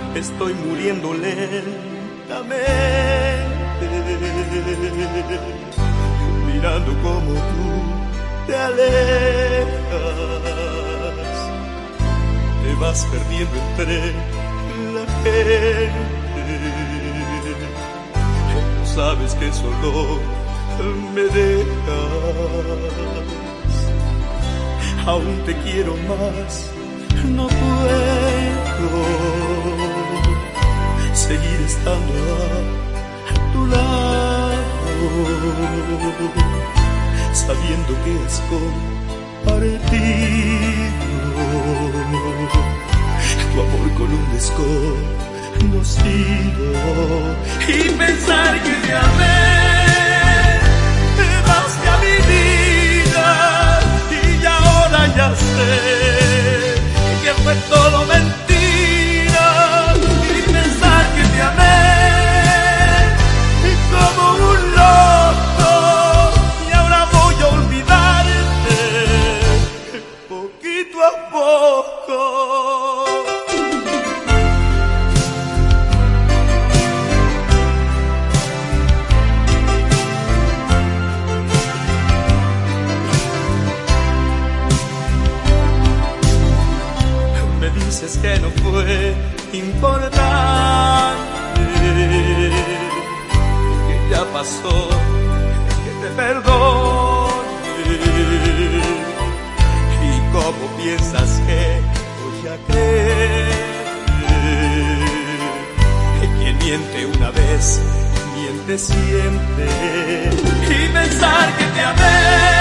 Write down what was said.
estoy muriendo lentamente, mirando como tú te alejas, te vas perdiendo entre la gente. No sabes que solo me dejas, aún te quiero más, no puedo seguir estando a tu lado, sabiendo que has compartido tu amor con un desconocido, y pensar que te amé más que a mi vida, y ahora ya sé que fue todo mentira, y pensar que te amé como un loco, y ahora voy a olvidarte poquito a poco. Dices que no fue importante, que ya pasó, que te perdone, y cómo piensas que voy a creer que quien miente una vez miente siempre, y pensar que te amé